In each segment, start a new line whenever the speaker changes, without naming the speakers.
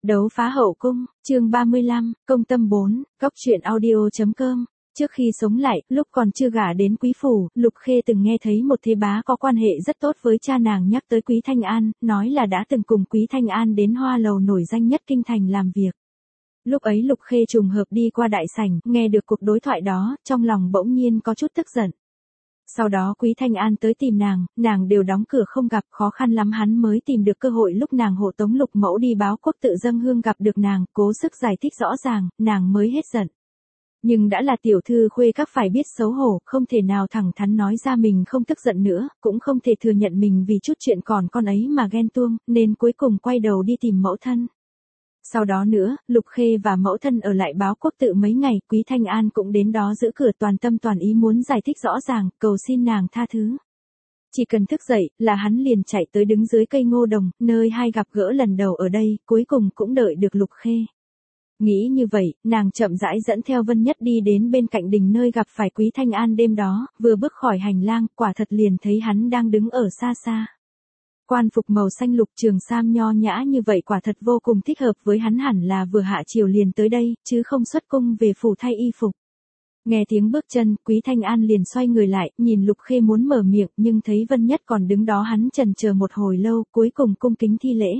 Đấu phá hậu cung, chương 35, công tâm 4, góc truyện audio.com. Trước khi sống lại, lúc còn chưa gả đến quý phủ, Lục Khê từng nghe thấy một thế bá có quan hệ rất tốt với cha nàng nhắc tới Quý Thanh An, nói là đã từng cùng Quý Thanh An đến hoa lầu nổi danh nhất kinh thành làm việc. Lúc ấy Lục Khê trùng hợp đi qua đại sảnh, nghe được cuộc đối thoại đó, trong lòng bỗng nhiên có chút tức giận. Sau đó Quý Thanh An tới tìm nàng đều đóng cửa không gặp, khó khăn lắm hắn mới tìm được cơ hội lúc nàng hộ tống Lục Mẫu đi báo quốc tự dâng hương gặp được nàng, cố sức giải thích rõ ràng, nàng mới hết giận. Nhưng đã là tiểu thư khuê các phải biết xấu hổ, không thể nào thẳng thắn nói ra mình không tức giận nữa, cũng không thể thừa nhận mình vì chút chuyện còn con ấy mà ghen tuông, nên cuối cùng quay đầu đi tìm mẫu thân. Sau đó nữa, Lục Khê và mẫu thân ở lại báo quốc tự mấy ngày, Quý Thanh An cũng đến đó giữ cửa toàn tâm toàn ý muốn giải thích rõ ràng, cầu xin nàng tha thứ. Chỉ cần thức dậy, là hắn liền chạy tới đứng dưới cây ngô đồng, nơi hai gặp gỡ lần đầu ở đây, cuối cùng cũng đợi được Lục Khê. Nghĩ như vậy, nàng chậm rãi dẫn theo Vân Nhất đi đến bên cạnh đình nơi gặp phải Quý Thanh An đêm đó, vừa bước khỏi hành lang, quả thật liền thấy hắn đang đứng ở xa xa. Quan phục màu xanh lục trường sam nho nhã như vậy quả thật vô cùng thích hợp với hắn, hẳn là vừa hạ chiều liền tới đây, chứ không xuất cung về phủ thay y phục. Nghe tiếng bước chân, Quý Thanh An liền xoay người lại, nhìn Lục Khê muốn mở miệng, nhưng thấy Vân Nhất còn đứng đó, hắn chần chờ một hồi lâu, cuối cùng cung kính thi lễ.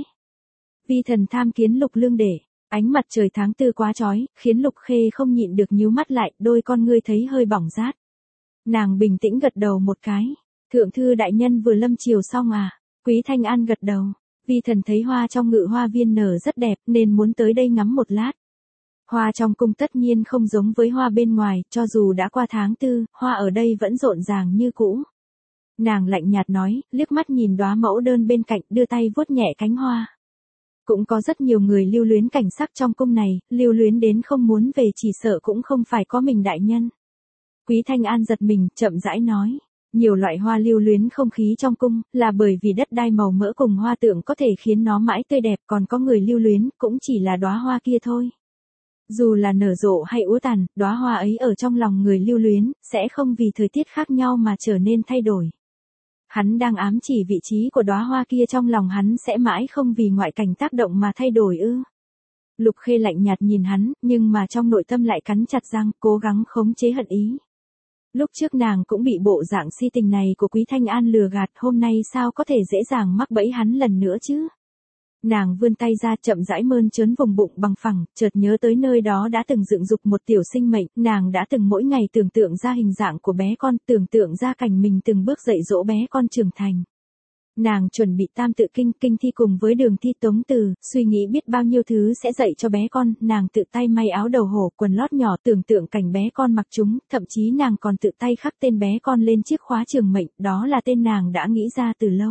Vi thần tham kiến Lục lương đệ. Ánh mặt trời tháng tư quá chói, khiến Lục Khê không nhịn được nhíu mắt lại, đôi con ngươi thấy hơi bỏng rát. Nàng bình tĩnh gật đầu một cái. Thượng thư đại nhân vừa lâm chiều xong à? Quý Thanh An gật đầu. Vi thần thấy hoa trong ngự hoa viên nở rất đẹp, nên muốn tới đây ngắm một lát. Hoa trong cung tất nhiên không giống với hoa bên ngoài, cho dù đã qua tháng tư, hoa ở đây vẫn rộn ràng như cũ. Nàng lạnh nhạt nói, liếc mắt nhìn đóa mẫu đơn bên cạnh, đưa tay vuốt nhẹ cánh hoa. Cũng có rất nhiều người lưu luyến cảnh sắc trong cung này, lưu luyến đến không muốn về, chỉ sợ cũng không phải có mình đại nhân. Quý Thanh An giật mình, chậm rãi nói. Nhiều loại hoa lưu luyến không khí trong cung, là bởi vì đất đai màu mỡ cùng hoa tượng có thể khiến nó mãi tươi đẹp, còn có người lưu luyến, cũng chỉ là đóa hoa kia thôi. Dù là nở rộ hay úa tàn, đóa hoa ấy ở trong lòng người lưu luyến, sẽ không vì thời tiết khác nhau mà trở nên thay đổi. Hắn đang ám chỉ vị trí của đóa hoa kia trong lòng hắn sẽ mãi không vì ngoại cảnh tác động mà thay đổi ư? Lục Khê lạnh nhạt nhìn hắn, nhưng mà trong nội tâm lại cắn chặt răng, cố gắng khống chế hận ý. Lúc trước nàng cũng bị bộ dạng si tình này của Quý Thanh An lừa gạt, hôm nay sao có thể dễ dàng mắc bẫy hắn lần nữa chứ? Nàng vươn tay ra, chậm rãi mơn trớn vùng bụng bằng phẳng, chợt nhớ tới nơi đó đã từng dựng dục một tiểu sinh mệnh, nàng đã từng mỗi ngày tưởng tượng ra hình dạng của bé con, tưởng tượng ra cảnh mình từng bước dạy dỗ bé con trưởng thành. Nàng chuẩn bị tam tự kinh thi cùng với đường thi tống từ, suy nghĩ biết bao nhiêu thứ sẽ dạy cho bé con, nàng tự tay may áo đầu hổ, quần lót nhỏ, tưởng tượng cảnh bé con mặc chúng, thậm chí nàng còn tự tay khắc tên bé con lên chiếc khóa trường mệnh, đó là tên nàng đã nghĩ ra từ lâu.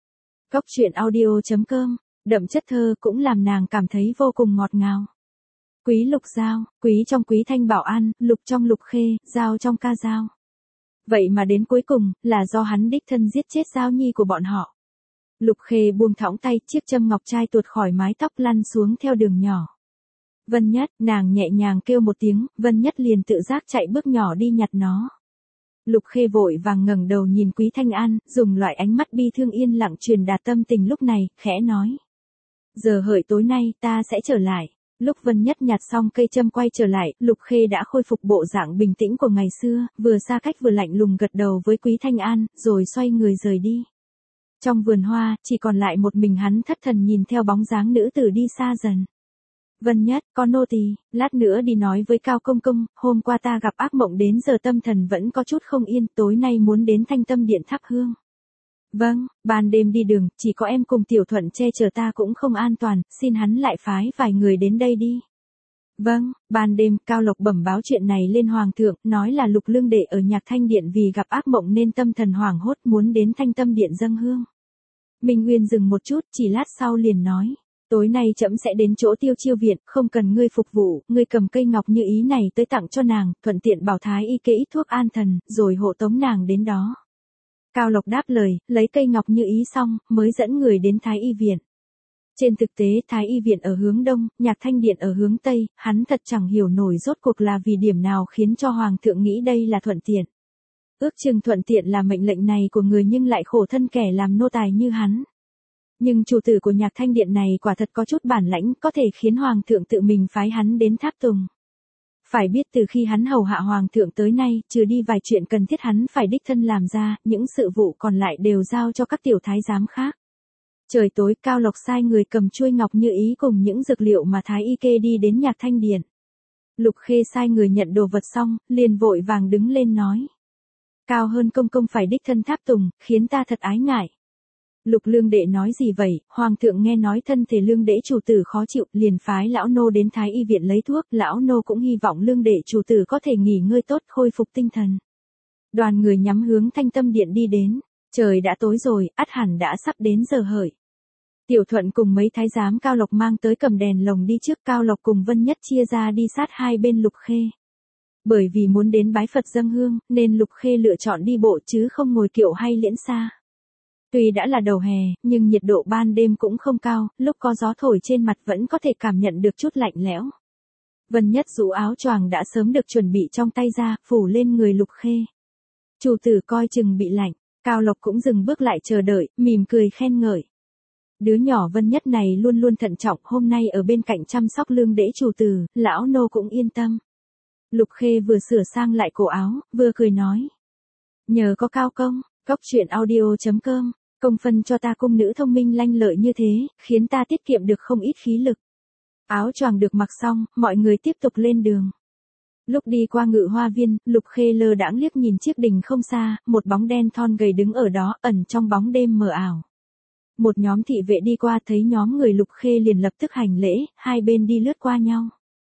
Góc truyện audio.com. Đậm chất thơ cũng làm nàng cảm thấy vô cùng ngọt ngào. Quý Lục Giao, quý trong Quý Thanh Bảo An, Lục trong Lục Khê, Giao trong Ca Giao. Vậy mà đến cuối cùng, là do hắn đích thân giết chết Giao Nhi của bọn họ. Lục Khê buông thõng tay, chiếc châm ngọc trai tuột khỏi mái tóc lăn xuống theo đường nhỏ. Vân Nhất, nàng nhẹ nhàng kêu một tiếng, Vân Nhất liền tự giác chạy bước nhỏ đi nhặt nó. Lục Khê vội vàng ngẩng đầu nhìn Quý Thanh An, dùng loại ánh mắt bi thương yên lặng truyền đạt tâm tình lúc này, khẽ nói. Giờ hợi tối nay, ta sẽ trở lại. Lúc Vân Nhất nhặt xong cây châm quay trở lại, Lục Khê đã khôi phục bộ dạng bình tĩnh của ngày xưa, vừa xa cách vừa lạnh lùng gật đầu với Quý Thanh An, rồi xoay người rời đi. Trong vườn hoa, chỉ còn lại một mình hắn thất thần nhìn theo bóng dáng nữ tử đi xa dần. Vân Nhất, con nô tỳ, lát nữa đi nói với Cao Công Công, hôm qua ta gặp ác mộng đến giờ tâm thần vẫn có chút không yên, tối nay muốn đến Thanh Tâm Điện thắp hương. Vâng, ban đêm đi đường, chỉ có em cùng Tiểu Thuận che chở ta cũng không an toàn, xin hắn lại phái vài người đến đây đi. Vâng, ban đêm, Cao Lộc bẩm báo chuyện này lên Hoàng thượng, nói là Lục lương đệ ở Nhạc Thanh Điện vì gặp ác mộng nên tâm thần hoảng hốt muốn đến Thanh Tâm Điện dâng hương. Minh Nguyên dừng một chút, chỉ lát sau liền nói. Tối nay trẫm sẽ đến chỗ Tiêu Chiêu viện, không cần ngươi phục vụ, ngươi cầm cây ngọc như ý này tới tặng cho nàng, thuận tiện bảo thái y kê ít thuốc an thần, rồi hộ tống nàng đến đó. Cao Lộc đáp lời, lấy cây ngọc như ý xong, mới dẫn người đến Thái y viện. Trên thực tế Thái y viện ở hướng đông, Nhạc Thanh Điện ở hướng tây, hắn thật chẳng hiểu nổi rốt cuộc là vì điểm nào khiến cho Hoàng thượng nghĩ đây là thuận tiện. Ước chừng thuận tiện là mệnh lệnh này của người nhưng lại khổ thân kẻ làm nô tài như hắn. Nhưng chủ tử của Nhạc Thanh Điện này quả thật có chút bản lãnh, có thể khiến hoàng thượng tự mình phái hắn đến tháp tùng. Phải biết từ khi hắn hầu hạ hoàng thượng tới nay, trừ đi vài chuyện cần thiết hắn phải đích thân làm ra, những sự vụ còn lại đều giao cho các tiểu thái giám khác. Trời tối, Cao Lộc sai người cầm chuôi ngọc như ý cùng những dược liệu mà Thái Y kê đi đến Nhạc Thanh Điện. Lục Khê sai người nhận đồ vật xong, liền vội vàng đứng lên nói. Cao hơn công công phải đích thân tháp tùng, khiến ta thật ái ngại. Lục Lương Đệ nói gì vậy? Hoàng thượng nghe nói thân thể Lương Đệ chủ tử khó chịu, liền phái lão nô đến Thái Y viện lấy thuốc, lão nô cũng hy vọng Lương Đệ chủ tử có thể nghỉ ngơi tốt, khôi phục tinh thần. Đoàn người nhắm hướng Thanh Tâm Điện đi đến, trời đã tối rồi, ắt hẳn đã sắp đến giờ hợi. Tiểu Thuận cùng mấy thái giám Cao Lộc mang tới cầm đèn lồng đi trước, Cao Lộc cùng Vân Nhất chia ra đi sát hai bên Lục Khê. Bởi vì muốn đến bái Phật dâng hương, nên Lục Khê lựa chọn đi bộ chứ không ngồi kiệu hay liễn xa. Tuy đã là đầu hè, nhưng nhiệt độ ban đêm cũng không cao, lúc có gió thổi trên mặt vẫn có thể cảm nhận được chút lạnh lẽo. Vân Nhất rũ áo choàng đã sớm được chuẩn bị trong tay ra, phủ lên người Lục Khê. Chủ tử coi chừng bị lạnh, Cao Lộc cũng dừng bước lại chờ đợi, mỉm cười khen ngợi. Đứa nhỏ Vân Nhất này luôn luôn thận trọng, hôm nay ở bên cạnh chăm sóc Lương Đễ chủ tử, lão nô cũng yên tâm. Lục Khê vừa sửa sang lại cổ áo, vừa cười nói. Nhờ có Cao công, Cóc Truyện Audio.com, công phân cho ta cung nữ thông minh lanh lợi như thế, khiến ta tiết kiệm được không ít khí lực. Áo choàng được mặc xong, mọi người tiếp tục lên đường. Lúc đi qua Ngự Hoa Viên, Lục Khê lơ đãng liếc nhìn chiếc đình không xa, một bóng đen thon gầy đứng ở đó, ẩn trong bóng đêm mờ ảo. Một nhóm thị vệ đi qua thấy nhóm người Lục Khê liền lập tức hành lễ, hai bên đi lướt qua nhau.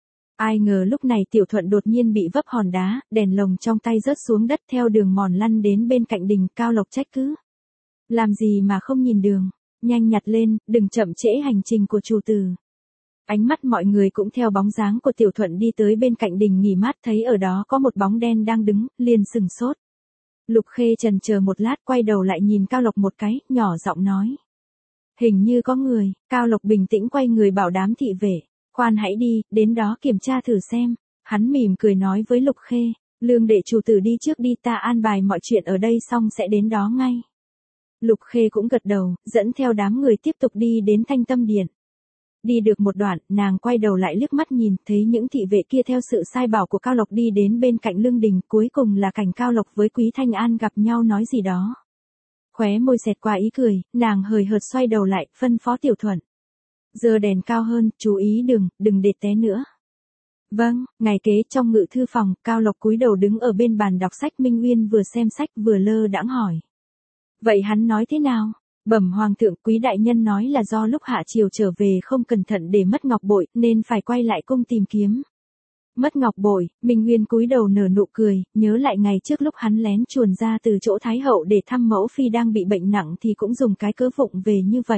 Ai ngờ lúc này Tiểu Thuận đột nhiên bị vấp hòn đá, đèn lồng trong tay rớt xuống đất theo đường mòn lăn đến bên cạnh đình. Cao Lộc trách cứ. Làm gì mà không nhìn đường, nhanh nhặt lên, đừng chậm trễ hành trình của chủ tử. Ánh mắt mọi người cũng theo bóng dáng của Tiểu Thuận đi tới bên cạnh đình nghỉ mát, thấy ở đó có một bóng đen đang đứng, liền sừng sốt. Lục Khê chần chờ một lát, quay đầu lại nhìn Cao Lộc một cái, nhỏ giọng nói. Hình như có người. Cao Lộc bình tĩnh quay người bảo đám thị vệ. Khoan hãy đi, đến đó kiểm tra thử xem. Hắn mỉm cười nói với Lục Khê. Lương Đệ chủ tử đi trước đi, ta an bài mọi chuyện ở đây xong sẽ đến đó ngay. Lục Khê cũng gật đầu, dẫn theo đám người tiếp tục đi đến Thanh Tâm Điện. Đi được một đoạn, nàng quay đầu lại liếc mắt nhìn, thấy những thị vệ kia theo sự sai bảo của Cao Lộc đi đến bên cạnh lương đình, cuối cùng là cảnh Cao Lộc với Quý Thanh An gặp nhau nói gì đó. Khóe môi xẹt qua ý cười, nàng hời hợt xoay đầu lại, phân phó Tiểu Thuận. Giơ đèn cao hơn, chú ý đừng để té nữa. Vâng, ngày kế trong ngự thư phòng, Cao Lộc cúi đầu đứng ở bên bàn đọc sách. Minh Uyên vừa xem sách vừa lơ đãng hỏi. Vậy hắn nói thế nào? Bẩm hoàng thượng, Quý đại nhân nói là do lúc hạ triều trở về không cẩn thận để mất ngọc bội, nên phải quay lại cung tìm kiếm. Mất ngọc bội, Minh Nguyên cúi đầu nở nụ cười, nhớ lại ngày trước lúc hắn lén chuồn ra từ chỗ Thái hậu để thăm mẫu phi đang bị bệnh nặng thì cũng dùng cái cớ vụng về như vậy.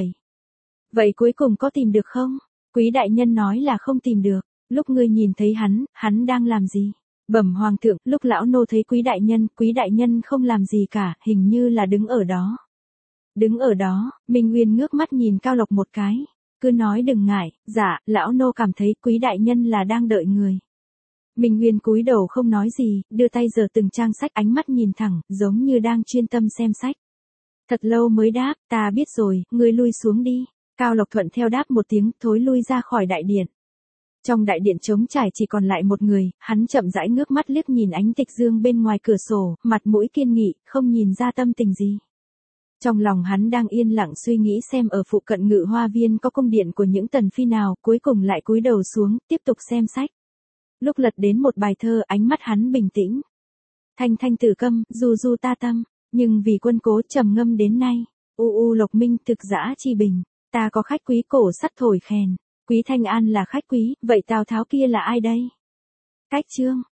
Vậy cuối cùng có tìm được không? Quý đại nhân nói là không tìm được. Lúc ngươi nhìn thấy hắn đang làm gì? Bẩm hoàng thượng, lúc lão nô thấy Quý đại nhân không làm gì cả, hình như là đứng ở đó. Đứng ở đó, Minh Nguyên ngước mắt nhìn Cao Lộc một cái. Cứ nói đừng ngại, dạ, lão nô cảm thấy Quý đại nhân là đang đợi người. Minh Nguyên cúi đầu không nói gì, đưa tay giở từng trang sách, ánh mắt nhìn thẳng, giống như đang chuyên tâm xem sách. Thật lâu mới đáp, ta biết rồi, ngươi lui xuống đi. Cao Lộc thuận theo đáp một tiếng, thối lui ra khỏi đại điện. Trong đại điện trống trải chỉ còn lại một người, hắn chậm rãi ngước mắt liếc nhìn ánh tịch dương bên ngoài cửa sổ, mặt mũi kiên nghị, không nhìn ra tâm tình gì. Trong lòng hắn đang yên lặng suy nghĩ xem ở phụ cận Ngự Hoa Viên có cung điện của những tần phi nào, cuối cùng lại cúi đầu xuống, tiếp tục xem sách. Lúc lật đến một bài thơ, ánh mắt hắn bình tĩnh. Thanh thanh tử câm, du du ta tâm, nhưng vì quân cố trầm ngâm đến nay. Lộc minh thực dã chi bình, ta có khách quý cổ sắt thổi khèn. Quý Thanh An là khách quý, vậy Tào Tháo kia là ai đây? Cách chương